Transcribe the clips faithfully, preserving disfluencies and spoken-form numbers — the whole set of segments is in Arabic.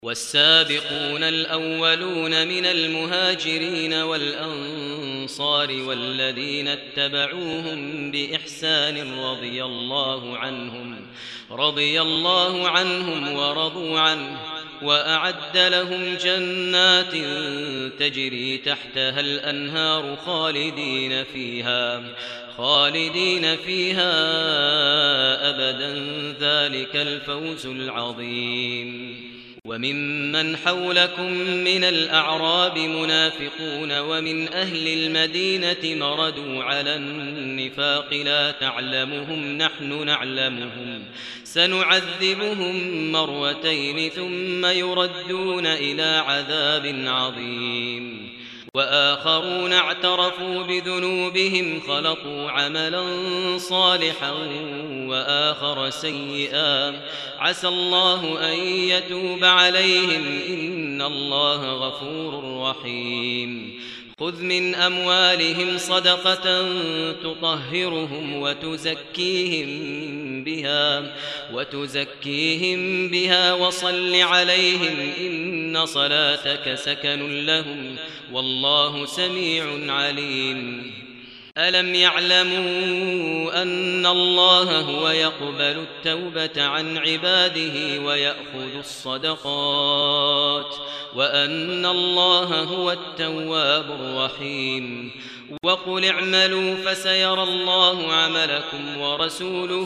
والسابقون الأولون من المهاجرين والأنصار والذين اتبعوهم بإحسان رضي الله عنهم رضي الله عنهم ورضوا عنه وأعد لهم جنات تجري تحتها الأنهار خالدين فيها خالدين فيها أبدا ذلك الفوز العظيم. وممن حولكم من الأعراب منافقون ومن أهل المدينة مردوا على النفاق لا تعلمهم نحن نعلمهم سنعذبهم مرتين ثم يردون إلى عذاب عظيم. وآخرون اعترفوا بذنوبهم خلطوا عملا صالحا وآخر سيئا عسى الله أن يتوب عليهم إن الله غفور رحيم. خذ من أموالهم صدقة تطهرهم وتزكيهم بها وتزكيهم بها وصل عليهم إن صلاتك سكن لهم والله سميع عليم. ألم يعلموا أن الله هو يقبل التوبة عن عباده ويأخذ الصدقات وأن الله هو التواب الرحيم. وقل اعملوا فسيرى الله عملكم ورسوله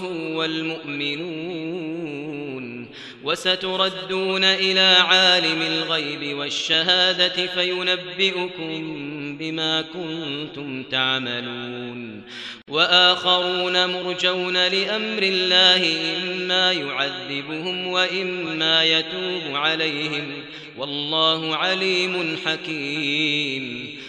والمؤمنون وستردون إلى عالم الغيب والشهادة فينبئكم بما كنتم تعملون. وآخرون مرجون لأمر الله إما يعذبهم وإما يتوب عليهم والله عليم حكيم.